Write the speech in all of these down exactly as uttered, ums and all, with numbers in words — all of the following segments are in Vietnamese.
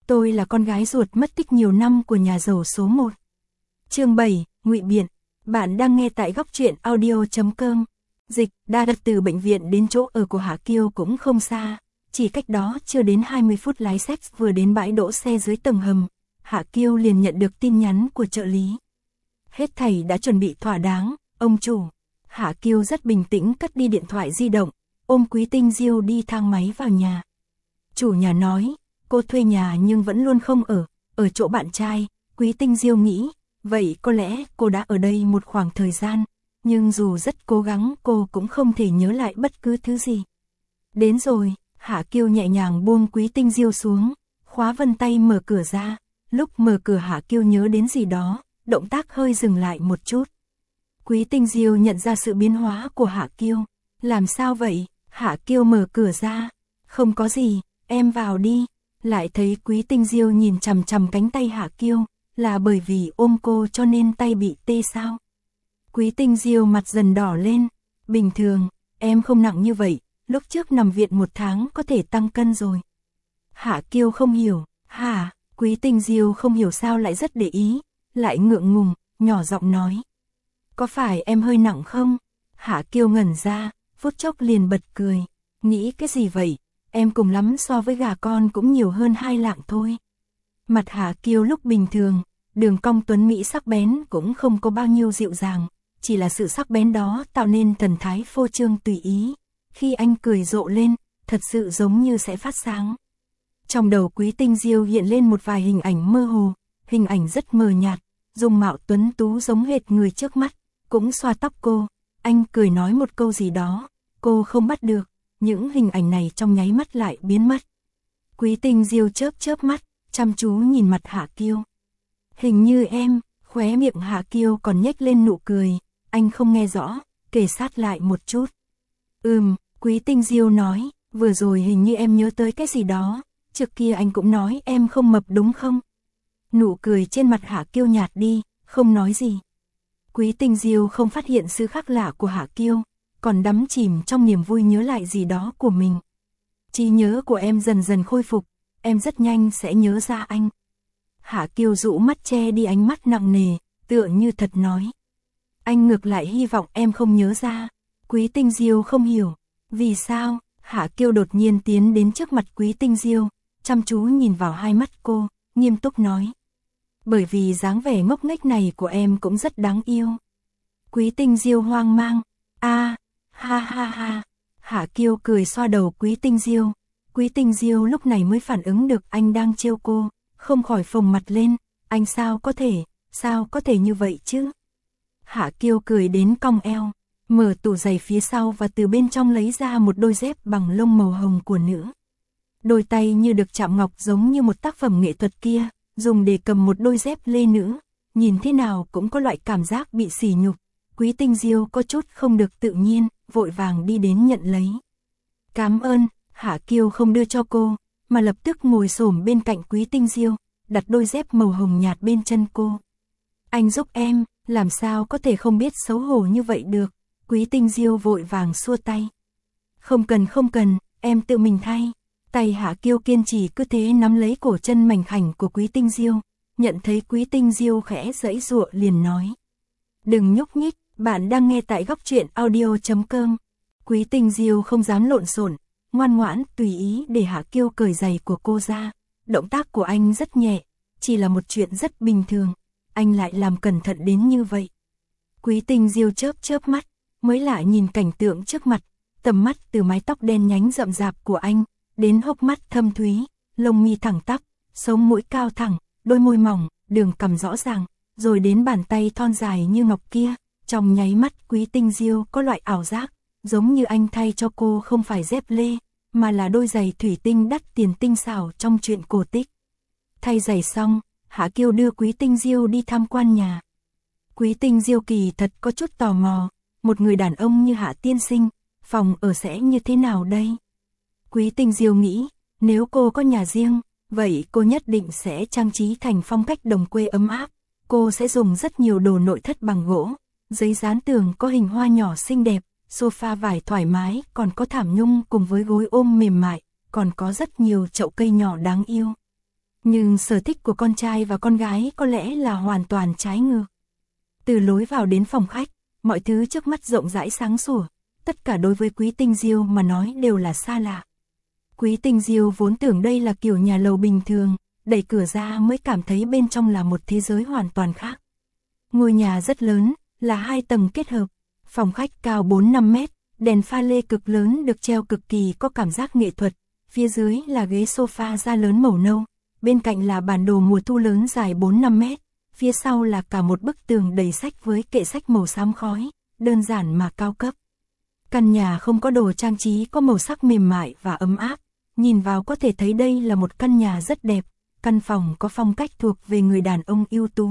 tôi là con gái ruột mất tích nhiều năm của nhà giàu số một. Chương bảy, ngụy biện. Bạn đang nghe tại góc truyện audio chấm com. Dịch, đa đặt từ bệnh viện đến chỗ ở của Hạ Kiêu cũng không xa, chỉ cách đó chưa đến hai mươi phút lái xe. Vừa đến bãi đỗ xe dưới tầng hầm, Hạ Kiêu liền nhận được tin nhắn của trợ lý. Hết thảy đã chuẩn bị thỏa đáng, ông chủ. Hạ Kiêu rất bình tĩnh cất đi điện thoại di động, ôm Quý Tinh Diêu đi thang máy vào nhà. Chủ nhà nói, cô thuê nhà nhưng vẫn luôn không ở, ở chỗ bạn trai. Quý Tinh Diêu nghĩ, vậy có lẽ cô đã ở đây một khoảng thời gian, nhưng dù rất cố gắng cô cũng không thể nhớ lại bất cứ thứ gì. Đến rồi, Hạ Kiêu nhẹ nhàng buông Quý Tinh Diêu xuống, khóa vân tay mở cửa ra. Lúc mở cửa Hạ Kiêu nhớ đến gì đó, động tác hơi dừng lại một chút. Quý Tinh Diêu nhận ra sự biến hóa của Hạ Kiêu. Làm sao vậy? Hạ Kiêu mở cửa ra. Không có gì, em vào đi. Lại thấy Quý Tinh Diêu nhìn chằm chằm cánh tay Hạ Kiêu, là bởi vì ôm cô cho nên tay bị tê sao? Quý Tinh Diêu mặt dần đỏ lên. Bình thường, em không nặng như vậy, lúc trước nằm viện một tháng có thể tăng cân rồi. Hạ Kiêu không hiểu. Hả? Quý Tinh Diêu không hiểu sao lại rất để ý, lại ngượng ngùng, nhỏ giọng nói. Có phải em hơi nặng không? Hạ Kiêu ngẩn ra, phút chốc liền bật cười. Nghĩ cái gì vậy? Em cùng lắm so với gà con cũng nhiều hơn hai lạng thôi. Mặt Hạ Kiêu lúc bình thường, đường cong tuấn mỹ sắc bén cũng không có bao nhiêu dịu dàng, chỉ là sự sắc bén đó tạo nên thần thái phô trương tùy ý. Khi anh cười rộ lên, thật sự giống như sẽ phát sáng. Trong đầu Quý Tinh Diêu hiện lên một vài hình ảnh mơ hồ, hình ảnh rất mờ nhạt, dung mạo tuấn tú giống hệt người trước mắt, cũng xoa tóc cô. Anh cười nói một câu gì đó, cô không bắt được, những hình ảnh này trong nháy mắt lại biến mất. Quý Tinh Diêu chớp chớp mắt, chăm chú nhìn mặt Hạ Kiêu. Hình như em, khóe miệng Hạ Kiêu còn nhếch lên nụ cười, anh không nghe rõ, kề sát lại một chút. Ừm, Quý Tinh Diêu nói, vừa rồi hình như em nhớ tới cái gì đó, trước kia anh cũng nói em không mập đúng không? Nụ cười trên mặt Hạ Kiêu nhạt đi, không nói gì. Quý Tinh Diêu không phát hiện sự khác lạ của Hạ Kiêu, còn đắm chìm trong niềm vui nhớ lại gì đó của mình. Trí nhớ của em dần dần khôi phục, em rất nhanh sẽ nhớ ra anh. Hạ Kiêu rũ mắt che đi ánh mắt nặng nề, tựa như thật nói. Anh ngược lại hy vọng em không nhớ ra. Quý Tinh Diêu không hiểu, vì sao? Hạ Kiêu đột nhiên tiến đến trước mặt Quý Tinh Diêu, chăm chú nhìn vào hai mắt cô, nghiêm túc nói. Bởi vì dáng vẻ ngốc nghếch này của em cũng rất đáng yêu. Quý Tinh Diêu hoang mang. A, ha ha ha. Hạ Kiêu cười xoa đầu Quý Tinh Diêu. Quý Tinh Diêu lúc này mới phản ứng được anh đang trêu cô, không khỏi phồng mặt lên. Anh sao có thể, sao có thể như vậy chứ? Hạ Kiêu cười đến cong eo, mở tủ giày phía sau và từ bên trong lấy ra một đôi dép bằng lông màu hồng của nữ. Đôi tay như được chạm ngọc giống như một tác phẩm nghệ thuật kia, dùng để cầm một đôi dép lê nữ, nhìn thế nào cũng có loại cảm giác bị sỉ nhục. Quý Tinh Diêu có chút không được tự nhiên, vội vàng đi đến nhận lấy. Cảm ơn. Hạ Kiêu không đưa cho cô, mà lập tức ngồi xổm bên cạnh Quý Tinh Diêu, đặt đôi dép màu hồng nhạt bên chân cô. Anh giúp em, làm sao có thể không biết xấu hổ như vậy được? Quý Tinh Diêu vội vàng xua tay. Không cần không cần, em tự mình thay. Tay Hạ Kiêu kiên trì cứ thế nắm lấy cổ chân mảnh khảnh của Quý Tinh Diêu, nhận thấy Quý Tinh Diêu khẽ giãy giụa liền nói. Đừng nhúc nhích, bạn đang nghe tại góc truyện audio chấm com. Quý Tinh Diêu không dám lộn xộn, ngoan ngoãn tùy ý để Hạ Kiêu cởi giày của cô ra. Động tác của anh rất nhẹ, chỉ là một chuyện rất bình thường, anh lại làm cẩn thận đến như vậy. Quý Tinh Diêu chớp chớp mắt, mới lại nhìn cảnh tượng trước mặt, tầm mắt từ mái tóc đen nhánh rậm rạp của anh, đến hốc mắt thâm thúy, lông mi thẳng tắp, sống mũi cao thẳng, đôi môi mỏng, đường cằm rõ ràng, rồi đến bàn tay thon dài như ngọc kia. Trong nháy mắt Quý Tinh Diêu có loại ảo giác, giống như anh thay cho cô không phải dép lê, mà là đôi giày thủy tinh đắt tiền tinh xảo trong truyện cổ tích. Thay giày xong, Hạ Kiêu đưa Quý Tinh Diêu đi tham quan nhà. Quý Tinh Diêu kỳ thật có chút tò mò, một người đàn ông như Hạ tiên sinh, phòng ở sẽ như thế nào đây? Quý Tinh Diêu nghĩ, nếu cô có nhà riêng, vậy cô nhất định sẽ trang trí thành phong cách đồng quê ấm áp. Cô sẽ dùng rất nhiều đồ nội thất bằng gỗ, giấy dán tường có hình hoa nhỏ xinh đẹp, sofa vải thoải mái, còn có thảm nhung cùng với gối ôm mềm mại, còn có rất nhiều chậu cây nhỏ đáng yêu. Nhưng sở thích của con trai và con gái có lẽ là hoàn toàn trái ngược. Từ lối vào đến phòng khách, mọi thứ trước mắt rộng rãi sáng sủa, tất cả đối với Quý Tinh Diêu mà nói đều là xa lạ. Quý Tinh Diêu vốn tưởng đây là kiểu nhà lầu bình thường, đẩy cửa ra mới cảm thấy bên trong là một thế giới hoàn toàn khác. Ngôi nhà rất lớn, là hai tầng kết hợp, phòng khách cao bốn năm mét, đèn pha lê cực lớn được treo cực kỳ có cảm giác nghệ thuật, phía dưới là ghế sofa da lớn màu nâu, bên cạnh là bản đồ mùa thu lớn dài bốn năm mét, phía sau là cả một bức tường đầy sách với kệ sách màu xám khói, đơn giản mà cao cấp. Căn nhà không có đồ trang trí có màu sắc mềm mại và ấm áp, nhìn vào có thể thấy đây là một căn nhà rất đẹp, căn phòng có phong cách thuộc về người đàn ông ưu tú.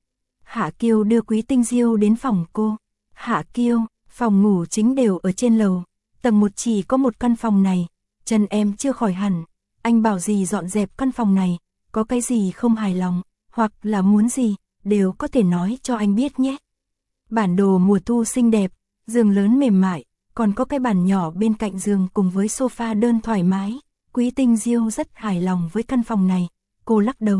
Hạ Kiêu đưa Quý Tinh Diêu đến phòng cô. Hạ Kiêu, phòng ngủ chính đều ở trên lầu, tầng một chỉ có một căn phòng này, chân em chưa khỏi hẳn, anh bảo gì dọn dẹp căn phòng này, có cái gì không hài lòng, hoặc là muốn gì, đều có thể nói cho anh biết nhé. Bản đồ mùa thu xinh đẹp, giường lớn mềm mại, còn có cái bàn nhỏ bên cạnh giường cùng với sofa đơn thoải mái. Quý Tinh Diêu rất hài lòng với căn phòng này, cô lắc đầu.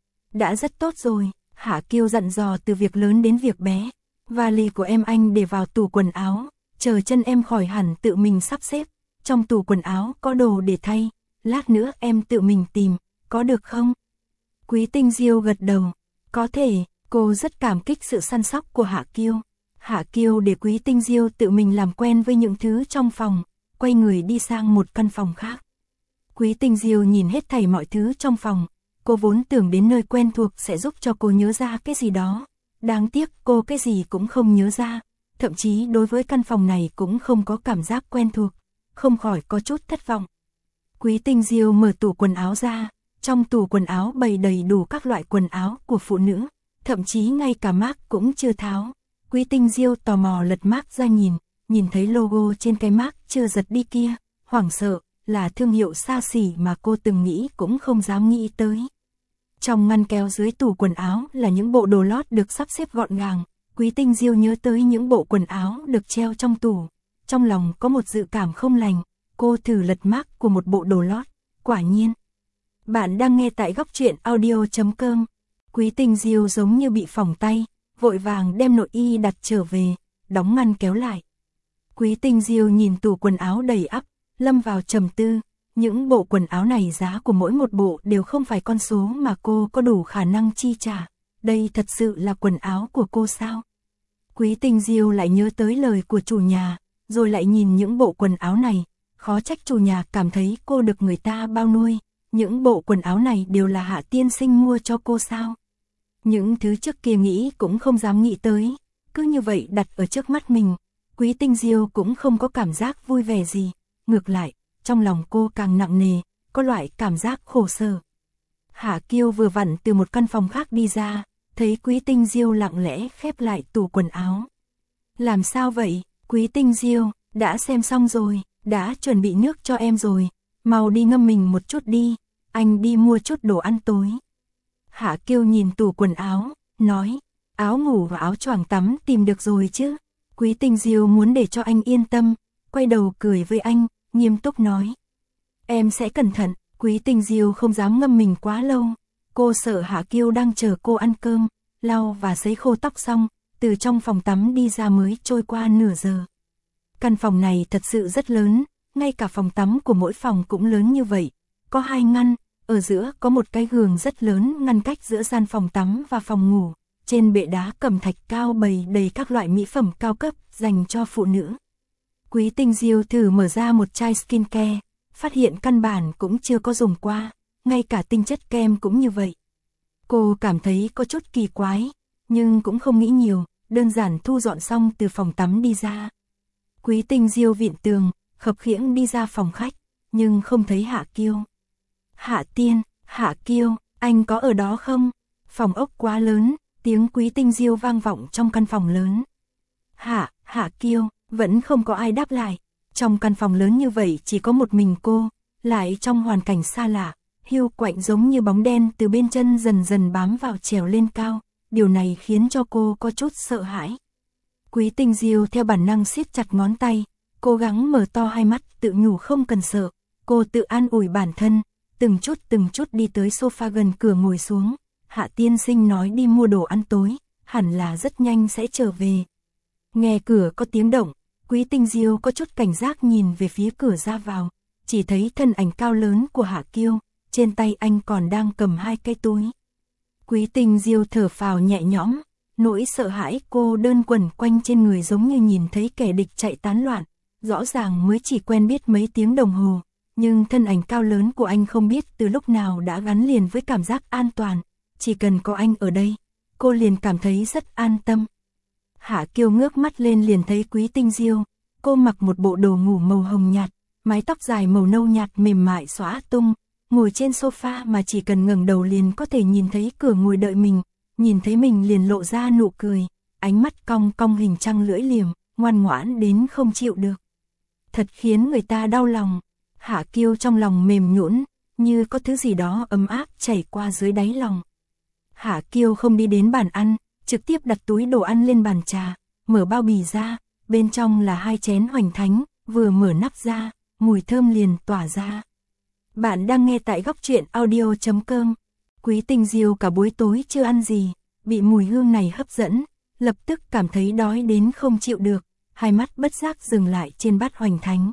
Đã rất tốt rồi, Hạ Kiêu dặn dò từ việc lớn đến việc bé. Vali của em anh để vào tủ quần áo, chờ chân em khỏi hẳn tự mình sắp xếp. Trong tủ quần áo có đồ để thay, lát nữa em tự mình tìm, có được không? Quý Tinh Diêu gật đầu, có thể, cô rất cảm kích sự săn sóc của Hạ Kiêu. Hạ Kiêu để Quý Tinh Diêu tự mình làm quen với những thứ trong phòng, quay người đi sang một căn phòng khác. Quý Tinh Diêu nhìn hết thảy mọi thứ trong phòng, cô vốn tưởng đến nơi quen thuộc sẽ giúp cho cô nhớ ra cái gì đó. Đáng tiếc cô cái gì cũng không nhớ ra, thậm chí đối với căn phòng này cũng không có cảm giác quen thuộc, không khỏi có chút thất vọng. Quý Tinh Diêu mở tủ quần áo ra, trong tủ quần áo bày đầy đủ các loại quần áo của phụ nữ, thậm chí ngay cả mác cũng chưa tháo. Quý Tinh Diêu tò mò lật mác ra nhìn, nhìn thấy logo trên cái mác chưa giật đi kia, hoảng sợ, là thương hiệu xa xỉ mà cô từng nghĩ cũng không dám nghĩ tới. Trong ngăn kéo dưới tủ quần áo là những bộ đồ lót được sắp xếp gọn gàng, Quý Tinh Diêu nhớ tới những bộ quần áo được treo trong tủ, trong lòng có một dự cảm không lành, cô thử lật mác của một bộ đồ lót, quả nhiên. Bạn đang nghe tại góc truyện audio chấm com. Quý Tinh Diêu giống như bị phỏng tay, vội vàng đem nội y đặt trở về, đóng ngăn kéo lại. Quý Tinh Diêu nhìn tủ quần áo đầy ắp, lâm vào trầm tư, những bộ quần áo này giá của mỗi một bộ đều không phải con số mà cô có đủ khả năng chi trả, đây thật sự là quần áo của cô sao? Quý Tinh Diêu lại nhớ tới lời của chủ nhà, rồi lại nhìn những bộ quần áo này, khó trách chủ nhà cảm thấy cô được người ta bao nuôi, những bộ quần áo này đều là Hạ tiên sinh mua cho cô sao? Những thứ trước kia nghĩ cũng không dám nghĩ tới, cứ như vậy đặt ở trước mắt mình, Quý Tinh Diêu cũng không có cảm giác vui vẻ gì, ngược lại, trong lòng cô càng nặng nề, có loại cảm giác khổ sở. Hạ Kiêu vừa vặn từ một căn phòng khác đi ra, thấy Quý Tinh Diêu lặng lẽ khép lại tủ quần áo. Làm sao vậy, Quý Tinh Diêu, đã xem xong rồi, đã chuẩn bị nước cho em rồi, mau đi ngâm mình một chút đi, anh đi mua chút đồ ăn tối. Hạ Kiêu nhìn tủ quần áo, nói, áo ngủ và áo choàng tắm tìm được rồi chứ. Quý Tinh Diêu muốn để cho anh yên tâm, quay đầu cười với anh, nghiêm túc nói. Em sẽ cẩn thận. Quý Tinh Diêu không dám ngâm mình quá lâu, cô sợ Hạ Kiêu đang chờ cô ăn cơm, lau và sấy khô tóc xong, từ trong phòng tắm đi ra mới trôi qua nửa giờ. Căn phòng này thật sự rất lớn, ngay cả phòng tắm của mỗi phòng cũng lớn như vậy, có hai ngăn, ở giữa có một cái gương rất lớn ngăn cách giữa gian phòng tắm và phòng ngủ, trên bệ đá cẩm thạch cao bày đầy các loại mỹ phẩm cao cấp dành cho phụ nữ. Quý Tinh Diêu thử mở ra một chai skincare, phát hiện căn bản cũng chưa có dùng qua, ngay cả tinh chất kem cũng như vậy. Cô cảm thấy có chút kỳ quái, nhưng cũng không nghĩ nhiều, đơn giản thu dọn xong từ phòng tắm đi ra. Quý Tinh Diêu vịn tường, khập khiễng đi ra phòng khách, nhưng không thấy Hạ Kiêu. Hạ Tiên, Hạ Kiêu, anh có ở đó không? Phòng ốc quá lớn, tiếng Quý Tinh Diêu vang vọng trong căn phòng lớn. Hạ, Hạ Kiêu, vẫn không có ai đáp lại. Trong căn phòng lớn như vậy chỉ có một mình cô, lại trong hoàn cảnh xa lạ, hiu quạnh giống như bóng đen từ bên chân dần dần bám vào trèo lên cao, điều này khiến cho cô có chút sợ hãi. Quý Tinh Diêu theo bản năng siết chặt ngón tay, cố gắng mở to hai mắt tự nhủ không cần sợ, cô tự an ủi bản thân, từng chút từng chút đi tới sofa gần cửa ngồi xuống. Hạ tiên sinh nói đi mua đồ ăn tối, hẳn là rất nhanh sẽ trở về. Nghe cửa có tiếng động, Quý Tinh Diêu có chút cảnh giác nhìn về phía cửa ra vào, chỉ thấy thân ảnh cao lớn của Hạ Kiêu, trên tay anh còn đang cầm hai cái túi. Quý Tinh Diêu thở phào nhẹ nhõm, nỗi sợ hãi cô đơn quẩn quanh trên người giống như nhìn thấy kẻ địch chạy tán loạn, rõ ràng mới chỉ quen biết mấy tiếng đồng hồ, nhưng thân ảnh cao lớn của anh không biết từ lúc nào đã gắn liền với cảm giác an toàn, chỉ cần có anh ở đây, cô liền cảm thấy rất an tâm. Hạ Kiêu ngước mắt lên liền thấy Quý Tinh Diêu, cô mặc một bộ đồ ngủ màu hồng nhạt, mái tóc dài màu nâu nhạt mềm mại xõa tung, ngồi trên sofa mà chỉ cần ngẩng đầu liền có thể nhìn thấy cửa ngồi đợi mình, nhìn thấy mình liền lộ ra nụ cười, ánh mắt cong cong hình trăng lưỡi liềm, ngoan ngoãn đến không chịu được. Thật khiến người ta đau lòng. Hạ Kiêu trong lòng mềm nhũn, như có thứ gì đó ấm áp chảy qua dưới đáy lòng. Hạ Kiêu không đi đến bàn ăn, trực tiếp đặt túi đồ ăn lên bàn trà, mở bao bì ra, bên trong là hai chén hoành thánh, vừa mở nắp ra, mùi thơm liền tỏa ra. Bạn đang nghe tại góc truyện audio chấm com. Quý Tinh Diêu cả buổi tối chưa ăn gì, bị mùi hương này hấp dẫn, lập tức cảm thấy đói đến không chịu được, hai mắt bất giác dừng lại trên bát hoành thánh.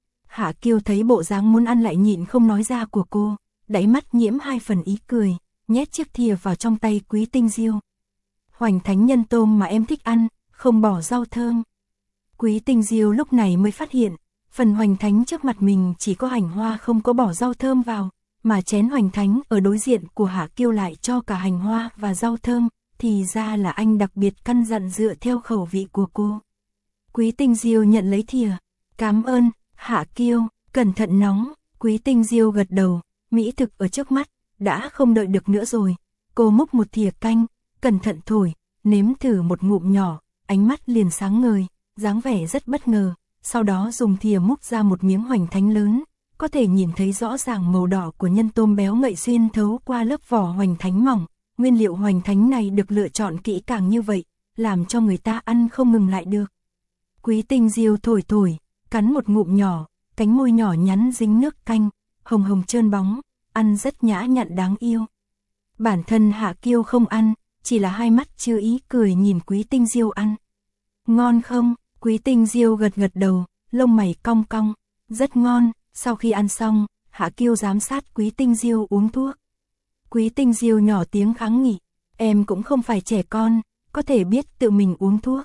Hạ Kiêu thấy bộ dáng muốn ăn lại nhịn không nói ra của cô, đáy mắt nhiễm hai phần ý cười, nhét chiếc thìa vào trong tay Quý Tinh Diêu. Hoành thánh nhân tôm mà em thích ăn, không bỏ rau thơm. Quý Tinh Diêu lúc này mới phát hiện, phần hoành thánh trước mặt mình chỉ có hành hoa không có bỏ rau thơm vào, mà chén hoành thánh ở đối diện của Hạ Kiêu lại cho cả hành hoa và rau thơm, thì ra là anh đặc biệt căn dặn dựa theo khẩu vị của cô. Quý Tinh Diêu nhận lấy thìa, cảm ơn. Hạ Kiêu, cẩn thận nóng. Quý Tinh Diêu gật đầu, mỹ thực ở trước mắt, đã không đợi được nữa rồi. Cô múc một thìa canh, cẩn thận thổi, nếm thử một ngụm nhỏ, ánh mắt liền sáng ngời, dáng vẻ rất bất ngờ. Sau đó dùng thìa múc ra một miếng hoành thánh lớn, có thể nhìn thấy rõ ràng màu đỏ của nhân tôm béo ngậy xuyên thấu qua lớp vỏ hoành thánh mỏng. Nguyên liệu hoành thánh này được lựa chọn kỹ càng như vậy, làm cho người ta ăn không ngừng lại được. Quý Tinh Diêu thổi thổi, cắn một ngụm nhỏ, cánh môi nhỏ nhắn dính nước canh, hồng hồng trơn bóng, ăn rất nhã nhặn đáng yêu. Bản thân Hạ Kiêu không ăn, chỉ là hai mắt chưa ý cười nhìn Quý Tinh Diêu ăn. Ngon không? Quý Tinh Diêu gật gật đầu, lông mày cong cong, rất ngon. Sau khi ăn xong, Hạ Kiêu giám sát Quý Tinh Diêu uống thuốc. Quý Tinh Diêu nhỏ tiếng kháng nghị, em cũng không phải trẻ con, có thể biết tự mình uống thuốc.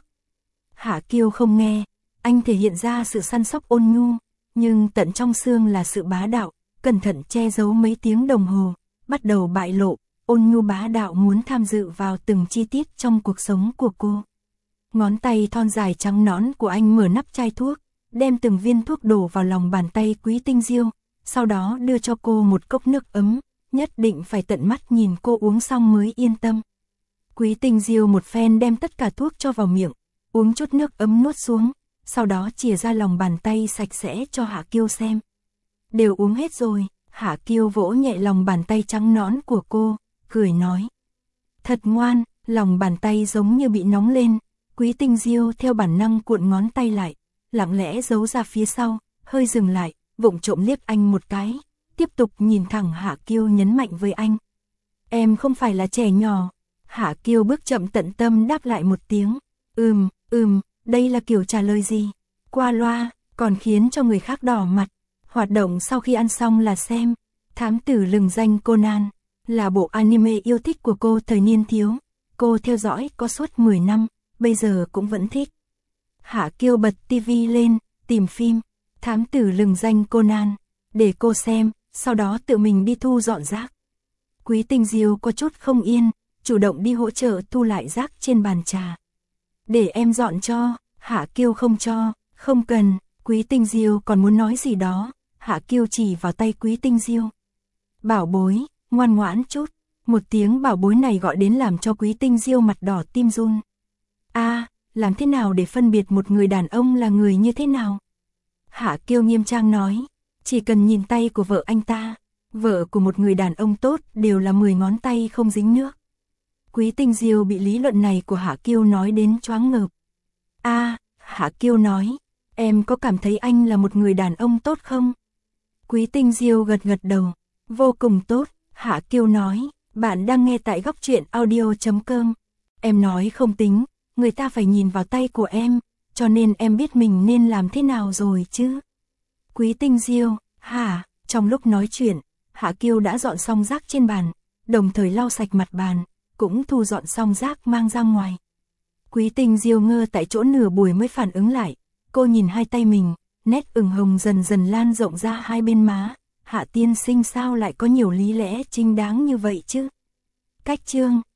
Hạ Kiêu không nghe, anh thể hiện ra sự săn sóc ôn nhu, nhưng tận trong xương là sự bá đạo, cẩn thận che giấu mấy tiếng đồng hồ, bắt đầu bại lộ, ôn nhu bá đạo muốn tham dự vào từng chi tiết trong cuộc sống của cô. Ngón tay thon dài trắng nõn của anh mở nắp chai thuốc, đem từng viên thuốc đổ vào lòng bàn tay Quý Tinh Diêu, sau đó đưa cho cô một cốc nước ấm, nhất định phải tận mắt nhìn cô uống xong mới yên tâm. Quý Tinh Diêu một phen đem tất cả thuốc cho vào miệng, uống chút nước ấm nuốt xuống, sau đó chìa ra lòng bàn tay sạch sẽ cho Hạ Kiêu xem. Đều uống hết rồi. Hạ Kiêu vỗ nhẹ lòng bàn tay trắng nõn của cô, cười nói. Thật ngoan. Lòng bàn tay giống như bị nóng lên. Quý Tinh Diêu theo bản năng cuộn ngón tay lại, lặng lẽ giấu ra phía sau, hơi dừng lại, vụng trộm liếc anh một cái, tiếp tục nhìn thẳng Hạ Kiêu nhấn mạnh với anh. Em không phải là trẻ nhỏ. Hạ Kiêu bước chậm tận tâm đáp lại một tiếng. Ừm, ừm, đây là kiểu trả lời gì? Qua loa, còn khiến cho người khác đỏ mặt. Hoạt động sau khi ăn xong là xem Thám tử lừng danh Conan, là bộ anime yêu thích của cô thời niên thiếu. Cô theo dõi có suốt mười năm, bây giờ cũng vẫn thích. Hạ Kiêu bật tivi lên, tìm phim Thám tử lừng danh Conan, để cô xem, sau đó tự mình đi thu dọn rác. Quý Tinh Diêu có chút không yên, chủ động đi hỗ trợ thu lại rác trên bàn trà. Để em dọn cho. Hạ Kiêu không cho. Không cần. Quý Tinh Diêu còn muốn nói gì đó, Hạ Kiêu chỉ vào tay Quý Tinh Diêu. Bảo bối, ngoan ngoãn chút. Một tiếng bảo bối này gọi đến làm cho Quý Tinh Diêu mặt đỏ tim run. A, à, làm thế nào để phân biệt một người đàn ông là người như thế nào? Hạ Kiêu nghiêm trang nói, chỉ cần nhìn tay của vợ anh ta, vợ của một người đàn ông tốt đều là mười ngón tay không dính nước. Quý Tinh Diêu bị lý luận này của Hạ Kiêu nói đến choáng ngợp. A, à, Hạ Kiêu nói, em có cảm thấy anh là một người đàn ông tốt không? Quý Tinh Diêu gật gật đầu, Vô cùng tốt, Hạ Kiêu nói, bạn đang nghe tại góc truyện audio.com. Em nói không tính, người ta phải nhìn vào tay của em, cho nên em biết mình nên làm thế nào rồi chứ. Quý Tinh Diêu, hả, trong lúc nói chuyện, Hạ Kiêu đã dọn xong rác trên bàn, đồng thời lau sạch mặt bàn, cũng thu dọn xong rác mang ra ngoài. Quý Tinh Diêu ngơ tại chỗ nửa buổi mới phản ứng lại, cô nhìn hai tay mình, nét ửng hồng dần dần lan rộng ra hai bên má. Hạ tiên sinh sao lại có nhiều lý lẽ chính đáng như vậy chứ? Cách chương,